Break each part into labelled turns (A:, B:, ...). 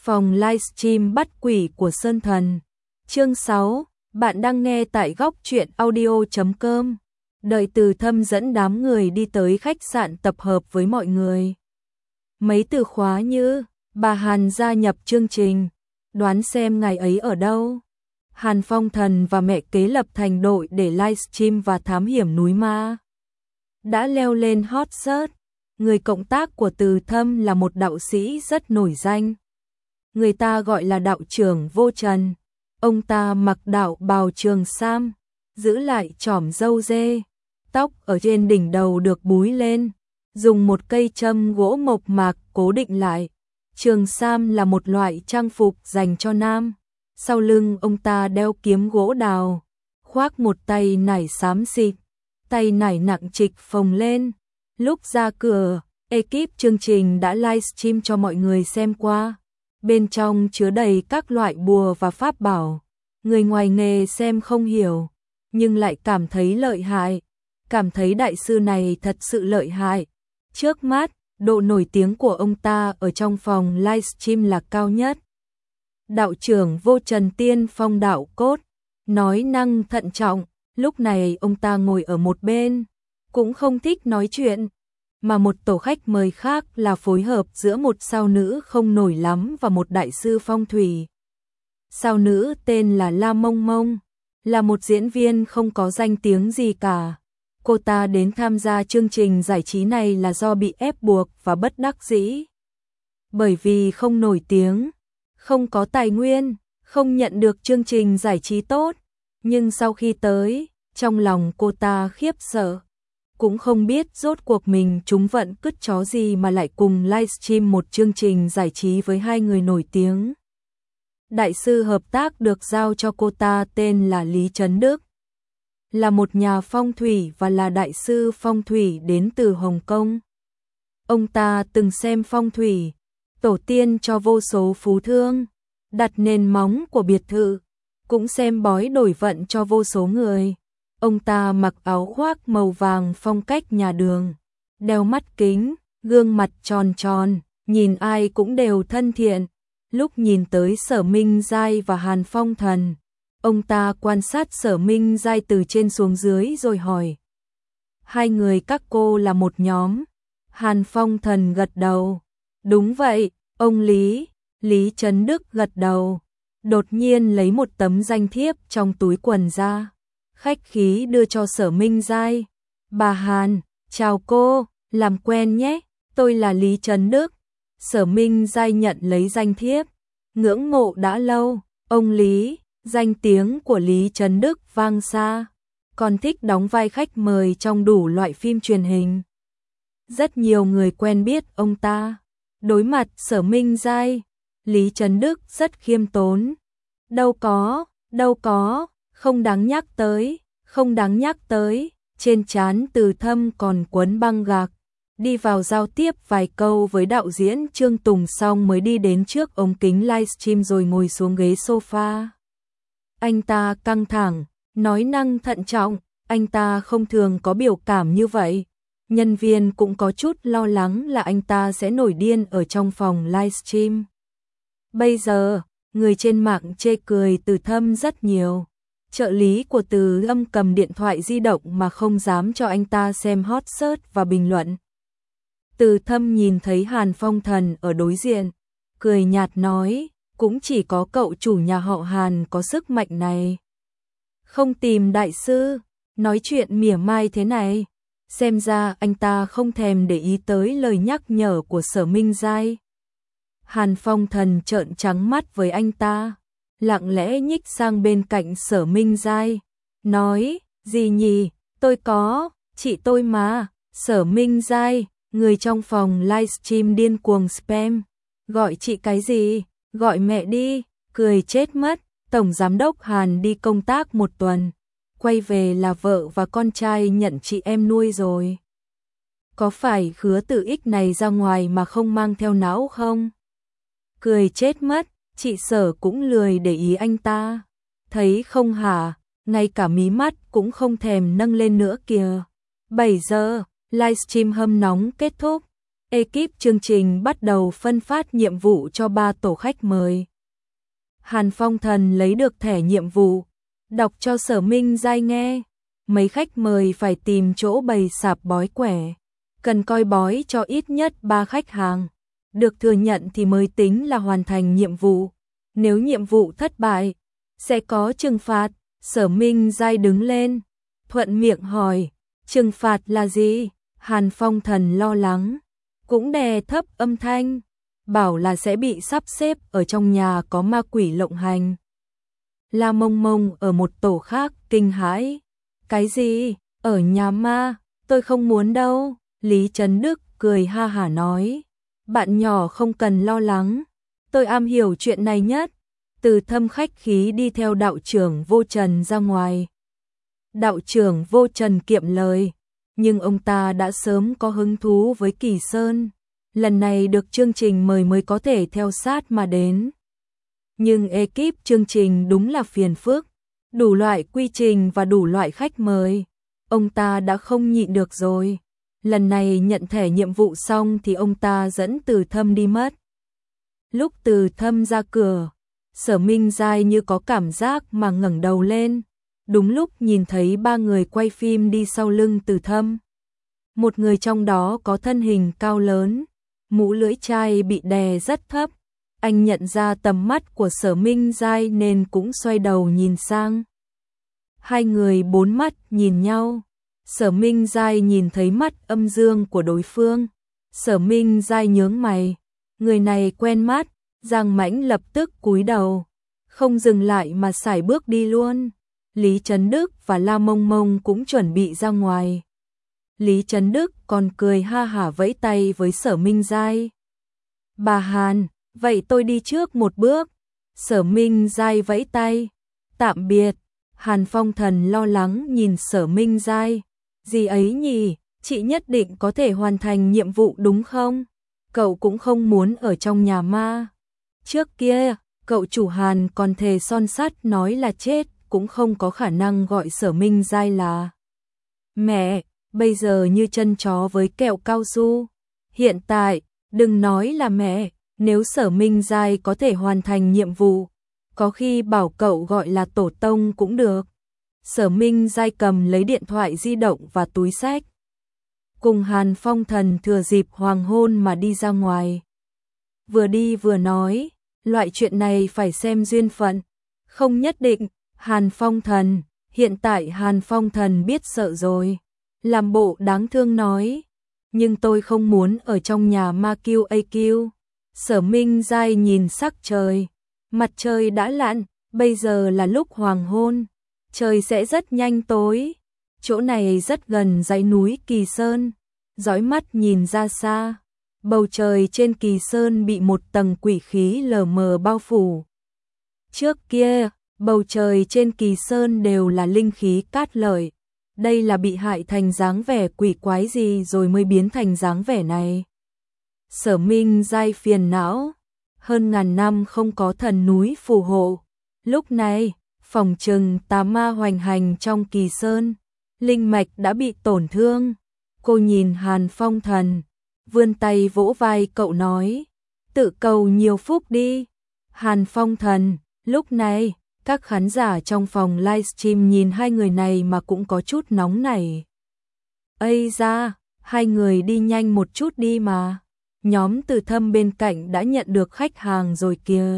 A: Phòng livestream bắt quỷ của Sơn Thần. Chương 6, bạn đang nghe tại góc truyện audio.com. Đợi Từ Thâm dẫn đám người đi tới khách sạn tập hợp với mọi người. Mấy từ khóa như bà Hàn gia nhập chương trình, đoán xem ngày ấy ở đâu. Hàn Phong Thần và mẹ kế lập thành đội để livestream và thám hiểm núi ma. Đã leo lên hot search. Người cộng tác của Từ Thâm là một đạo sĩ rất nổi danh. Người ta gọi là đạo trưởng Vô Trần. Ông ta mặc đạo bào trường sam, giữ lại chỏm râu dê, tóc ở trên đỉnh đầu được búi lên, dùng một cây châm gỗ mộc mạc cố định lại. Trường sam là một loại trang phục dành cho nam. Sau lưng ông ta đeo kiếm gỗ đào, khoác một tay nải xám xịt, tay nải nặng trịch phồng lên. Lúc ra cửa, ekip chương trình đã livestream cho mọi người xem qua. Bên trong chứa đầy các loại bùa và pháp bảo. Người ngoài nghề xem không hiểu, nhưng lại cảm thấy lợi hại. Cảm thấy đại sư này thật sự lợi hại. Trước mắt, độ nổi tiếng của ông ta ở trong phòng livestream là cao nhất. Đạo trưởng Vô Trần tiên phong đạo cốt, nói năng thận trọng. Lúc này ông ta ngồi ở một bên, cũng không thích nói chuyện. Mà một tổ khách mời khác là phối hợp giữa một sao nữ không nổi lắm và một đại sư phong thủy. Sao nữ tên là La Mông Mông, là một diễn viên không có danh tiếng gì cả. Cô ta đến tham gia chương trình giải trí này là do bị ép buộc và bất đắc dĩ. Bởi vì không nổi tiếng, không có tài nguyên, không nhận được chương trình giải trí tốt. Nhưng sau khi tới, trong lòng cô ta khiếp sợ. Cũng không biết rốt cuộc mình trúng vận cứt chó gì mà lại cùng livestream một chương trình giải trí với hai người nổi tiếng. Đại sư hợp tác được giao cho cô ta tên là Lý Trấn Đức. Là một nhà phong thủy và là đại sư phong thủy đến từ Hồng Kông. Ông ta từng xem phong thủy, tổ tiên cho vô số phú thương, đặt nền móng của biệt thự, cũng xem bói đổi vận cho vô số người. Ông ta mặc áo khoác màu vàng phong cách nhà đường, đeo mắt kính, gương mặt tròn tròn, nhìn ai cũng đều thân thiện. Lúc nhìn tới Sở Minh Giai và Hàn Phong Thần, ông ta quan sát Sở Minh Giai từ trên xuống dưới rồi hỏi: hai người các cô là một nhóm? Hàn Phong Thần gật đầu. Đúng vậy, ông Lý. Lý Trấn Đức gật đầu. Đột nhiên lấy một tấm danh thiếp trong túi quần ra, khách khí đưa cho Sở Minh Giai. Bà Hàn, chào cô, làm quen nhé, tôi là Lý Trấn Đức. Sở Minh Giai nhận lấy danh thiếp, ngưỡng mộ đã lâu. Ông Lý, danh tiếng của Lý Trấn Đức vang xa, còn thích đóng vai khách mời trong đủ loại phim truyền hình. Rất nhiều người quen biết ông ta. Đối mặt Sở Minh Giai, Lý Trấn Đức rất khiêm tốn. Đâu có, không đáng nhắc tới, không đáng nhắc tới. Trên trán Từ Thâm còn quấn băng gạc. Đi vào giao tiếp vài câu với đạo diễn Trương Tùng xong mới đi đến trước ống kính livestream rồi ngồi xuống ghế sofa. Anh ta căng thẳng, nói năng thận trọng, anh ta không thường có biểu cảm như vậy. Nhân viên cũng có chút lo lắng là anh ta sẽ nổi điên ở trong phòng livestream. Bây giờ, người trên mạng chê cười Từ Thâm rất nhiều. Trợ lý của Từ Lâm cầm điện thoại di động mà không dám cho anh ta xem hot search và bình luận. Từ Thâm nhìn thấy Hàn Phong Thần ở đối diện, cười nhạt nói, cũng chỉ có cậu chủ nhà họ Hàn có sức mạnh này. Không tìm đại sư, nói chuyện mỉa mai thế này. Xem ra anh ta không thèm để ý tới lời nhắc nhở của Sở Minh Giai. Hàn Phong Thần trợn trắng mắt với anh ta, lặng lẽ nhích sang bên cạnh Sở Minh Giai, nói, gì nhỉ, tôi có, chị tôi mà. Sở Minh Giai, người trong phòng livestream điên cuồng spam, gọi chị cái gì, gọi mẹ đi, cười chết mất. Tổng giám đốc Hàn đi công tác một tuần, quay về là vợ và con trai nhận chị em nuôi rồi. Có phải Khứa Tử Ích này ra ngoài mà không mang theo não không? Cười chết mất, chị Sở cũng lười để ý anh ta. Thấy không hả, ngay cả mí mắt cũng không thèm nâng lên nữa kìa. 7 giờ, livestream hâm nóng kết thúc. ekip chương trình bắt đầu phân phát nhiệm vụ cho 3 tổ khách mời. Hàn Phong Thần lấy được thẻ nhiệm vụ, đọc cho Sở Minh Giai nghe. Mấy khách mời phải tìm chỗ bày sạp bói quẻ, cần coi bói cho ít nhất 3 khách hàng. Được thừa nhận thì mới tính là hoàn thành nhiệm vụ. Nếu nhiệm vụ thất bại, sẽ có trừng phạt. Sở Minh Giai đứng lên, thuận miệng hỏi, trừng phạt là gì? Hàn Phong Thần lo lắng, cũng đè thấp âm thanh, bảo là sẽ bị sắp xếp ở trong nhà có ma quỷ lộng hành. La Mông Mông ở một tổ khác kinh hãi, cái gì? Ở nhà ma? Tôi không muốn đâu. Lý Trấn Đức cười ha hả nói, bạn nhỏ không cần lo lắng, tôi am hiểu chuyện này nhất. Từ Thâm khách khí đi theo đạo trưởng Vô Trần ra ngoài. Đạo trưởng Vô Trần kiệm lời, nhưng ông ta đã sớm có hứng thú với Kỳ Sơn, lần này được chương trình mời mới có thể theo sát mà đến. Nhưng ekip chương trình đúng là phiền phức, đủ loại quy trình và đủ loại khách mời, ông ta đã không nhịn được rồi. Lần này nhận thẻ nhiệm vụ xong thì ông ta dẫn Từ Thâm đi mất. Lúc Từ Thâm ra cửa, Sở Minh Giai như có cảm giác mà ngẩng đầu lên, đúng lúc nhìn thấy 3 người quay phim đi sau lưng Từ Thâm. Một người trong đó có thân hình cao lớn, mũ lưỡi chai bị đè rất thấp. Anh nhận ra tầm mắt của Sở Minh Giai nên cũng xoay đầu nhìn sang. Hai người bốn mắt nhìn nhau. Sở Minh Giai nhìn thấy mắt âm dương của đối phương. Sở Minh Giai nhướng mày. Người này quen mắt. Giang Mãnh lập tức cúi đầu, không dừng lại mà sải bước đi luôn. Lý Trấn Đức và La Mông Mông cũng chuẩn bị ra ngoài. Lý Trấn Đức còn cười ha hả vẫy tay với Sở Minh Giai. Bà Hàn, vậy tôi đi trước một bước. Sở Minh Giai vẫy tay. Tạm biệt. Hàn Phong Thần lo lắng nhìn Sở Minh Giai. Gì ấy nhỉ, chị nhất định có thể hoàn thành nhiệm vụ đúng không? Cậu cũng không muốn ở trong nhà ma. Trước kia, cậu chủ Hàn còn thề son sắt nói là chết cũng không có khả năng gọi Sở Minh Giai là mẹ, bây giờ như chân chó với kẹo cao su. Hiện tại, đừng nói là mẹ, nếu Sở Minh Giai có thể hoàn thành nhiệm vụ, có khi bảo cậu gọi là tổ tông cũng được. Sở Minh Giai cầm lấy điện thoại di động và túi xách. Cùng Hàn Phong Thần thừa dịp hoàng hôn mà đi ra ngoài. Vừa đi vừa nói, loại chuyện này phải xem duyên phận, không nhất định. Hàn Phong Thần, hiện tại Hàn Phong Thần biết sợ rồi, làm bộ đáng thương nói, nhưng tôi không muốn ở trong nhà ma QAQ. Sở Minh Giai nhìn sắc trời, mặt trời đã lặn, bây giờ là lúc hoàng hôn, trời sẽ rất nhanh tối. Chỗ này rất gần dãy núi Kỳ Sơn, dõi mắt nhìn ra xa. Bầu trời trên Kỳ Sơn bị một tầng quỷ khí lờ mờ bao phủ. Trước kia, bầu trời trên Kỳ Sơn đều là linh khí cát lợi. Đây là bị hại thành dáng vẻ quỷ quái gì rồi mới biến thành dáng vẻ này. Sở Minh Giai phiền não, hơn ngàn năm không có thần núi phù hộ. Lúc này, phòng trừng tà ma hoành hành trong Kỳ Sơn, linh mạch đã bị tổn thương. Cô nhìn Hàn Phong Thần, vươn tay vỗ vai cậu nói, tự cầu nhiều phúc đi. Hàn Phong Thần, lúc này, các khán giả trong phòng livestream nhìn hai người này mà cũng có chút nóng nảy. Ây da, hai người đi nhanh một chút đi mà. Nhóm Từ Thâm bên cạnh đã nhận được khách hàng rồi kìa.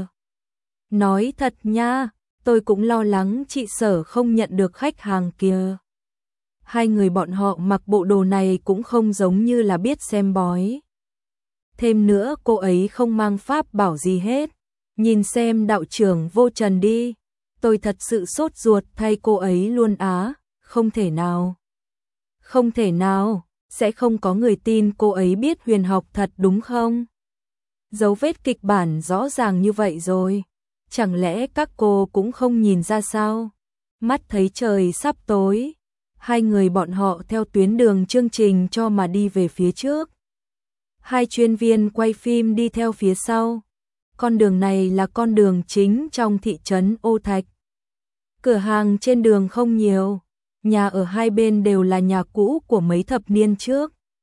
A: Nói thật nha, tôi cũng lo lắng chị Sở không nhận được khách hàng kìa. Hai người bọn họ mặc bộ đồ này cũng không giống như là biết xem bói. Thêm nữa cô ấy không mang pháp bảo gì hết. Nhìn xem đạo trưởng Vô Trần đi. Tôi thật sự sốt ruột thay cô ấy luôn á. Không thể nào. Không thể nào. Sẽ không có người tin cô ấy biết huyền học thật đúng không? Dấu vết kịch bản rõ ràng như vậy rồi. Chẳng lẽ các cô cũng không nhìn ra sao? Mắt thấy trời sắp tối. Hai người bọn họ theo tuyến đường chương trình cho mà đi về phía trước. Hai chuyên viên quay phim đi theo phía sau. Con đường này là con đường chính trong thị trấn Ô Thạch. Cửa hàng trên đường không nhiều. Nhà ở hai bên đều là nhà cũ của mấy thập niên trước.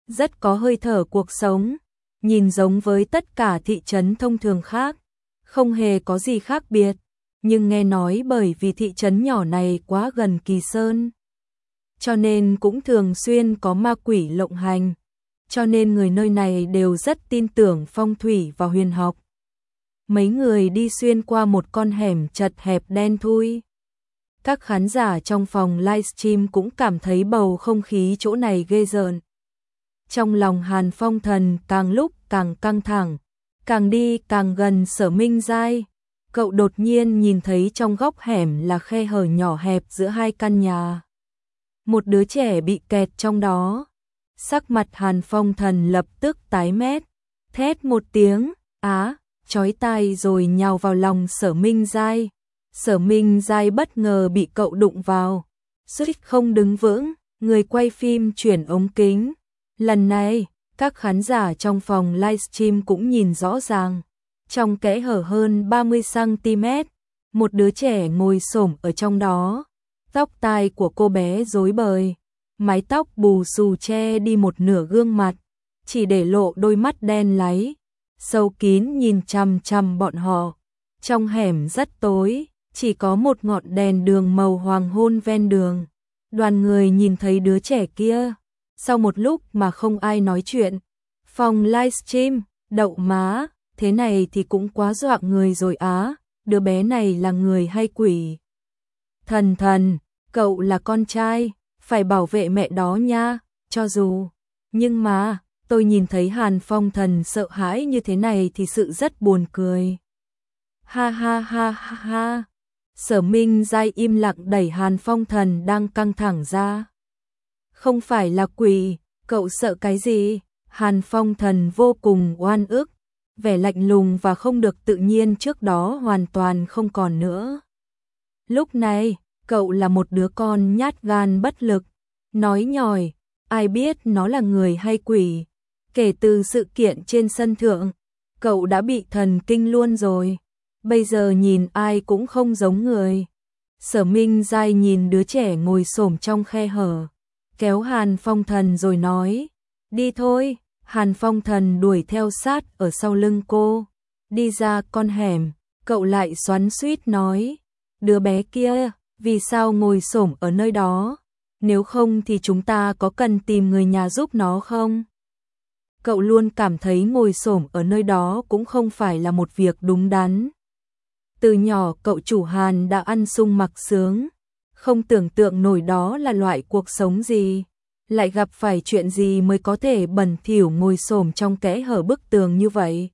A: rất có hơi thở cuộc sống, nhìn giống với tất cả thị trấn thông thường khác, không hề có gì khác biệt, nhưng nghe nói bởi vì thị trấn nhỏ này quá gần Kỳ Sơn, cho nên cũng thường xuyên có ma quỷ lộng hành, cho nên người nơi này đều rất tin tưởng phong thủy và huyền học. Mấy người đi xuyên qua một con hẻm chật hẹp đen thui. Các khán giả trong phòng livestream cũng cảm thấy bầu không khí chỗ này ghê rợn. Trong lòng Hàn Phong Thần càng lúc càng căng thẳng, càng đi càng gần Sở Minh Giai, cậu đột nhiên nhìn thấy trong góc hẻm là khe hở nhỏ hẹp giữa hai căn nhà. Một đứa trẻ bị kẹt trong đó. Sắc mặt Hàn Phong Thần lập tức tái mét, thét một tiếng, chói tai rồi nhào vào lòng Sở Minh Giai. Sở Minh Giai bất ngờ bị cậu đụng vào, suýt không đứng vững, người quay phim chuyển ống kính. Lần này, các khán giả trong phòng livestream cũng nhìn rõ ràng. Trong kẽ hở hơn 30cm, một đứa trẻ ngồi xổm ở trong đó. Tóc tai của cô bé rối bời, mái tóc bù xù che đi một nửa gương mặt, chỉ để lộ đôi mắt đen láy, sâu kín nhìn chằm chằm bọn họ. Trong hẻm rất tối, chỉ có một ngọn đèn đường màu hoàng hôn ven đường. Đoàn người nhìn thấy đứa trẻ kia. Sau một lúc mà không ai nói chuyện, phòng livestream, đậu má, thế này thì cũng quá dọa người rồi á, đứa bé này là người hay quỷ? Thần, cậu là con trai, phải bảo vệ mẹ đó nha, cho dù. Nhưng mà, tôi nhìn thấy Hàn Phong Thần sợ hãi như thế này thì sự rất buồn cười. Ha ha ha ha ha. Sở Minh Giai im lặng đẩy Hàn Phong Thần đang căng thẳng ra. Không phải là quỷ, cậu sợ cái gì? Hàn Phong Thần vô cùng oan ức, vẻ lạnh lùng và không được tự nhiên trước đó hoàn toàn không còn nữa. Lúc này, cậu là một đứa con nhát gan bất lực, nói nhòi, ai biết nó là người hay quỷ. Kể từ sự kiện trên sân thượng, cậu đã bị thần kinh luôn rồi, bây giờ nhìn ai cũng không giống người. Sở Minh Giai nhìn đứa trẻ ngồi xổm trong khe hở, kéo Hàn Phong Thần rồi nói, đi thôi. Hàn Phong Thần đuổi theo sát ở sau lưng cô, đi ra con hẻm, cậu lại xoắn xuýt nói, đứa bé kia, vì sao ngồi xổm ở nơi đó, nếu không thì chúng ta có cần tìm người nhà giúp nó không? Cậu luôn cảm thấy ngồi xổm ở nơi đó cũng không phải là một việc đúng đắn. Từ nhỏ cậu chủ Hàn đã ăn sung mặc sướng, không tưởng tượng nổi đó là loại cuộc sống gì, lại gặp phải chuyện gì mới có thể bẩn thỉu ngồi xổm trong kẽ hở bức tường như vậy.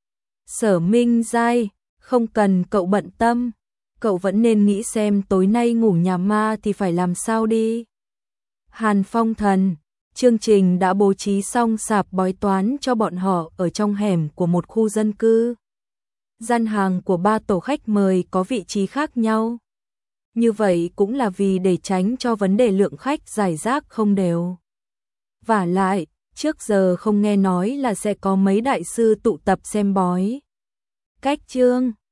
A: Sở Minh Giai, không cần cậu bận tâm, cậu vẫn nên nghĩ xem tối nay ngủ nhà ma thì phải làm sao đi. Hàn Phong Thần, chương trình đã bố trí xong sạp bói toán cho bọn họ ở trong hẻm của một khu dân cư. Gian hàng của 3 tổ khách mời có vị trí khác nhau. Như vậy cũng là vì để tránh cho vấn đề lượng khách rải rác không đều. Vả lại, trước giờ không nghe nói là sẽ có mấy đại sư tụ tập xem bói. Cách chương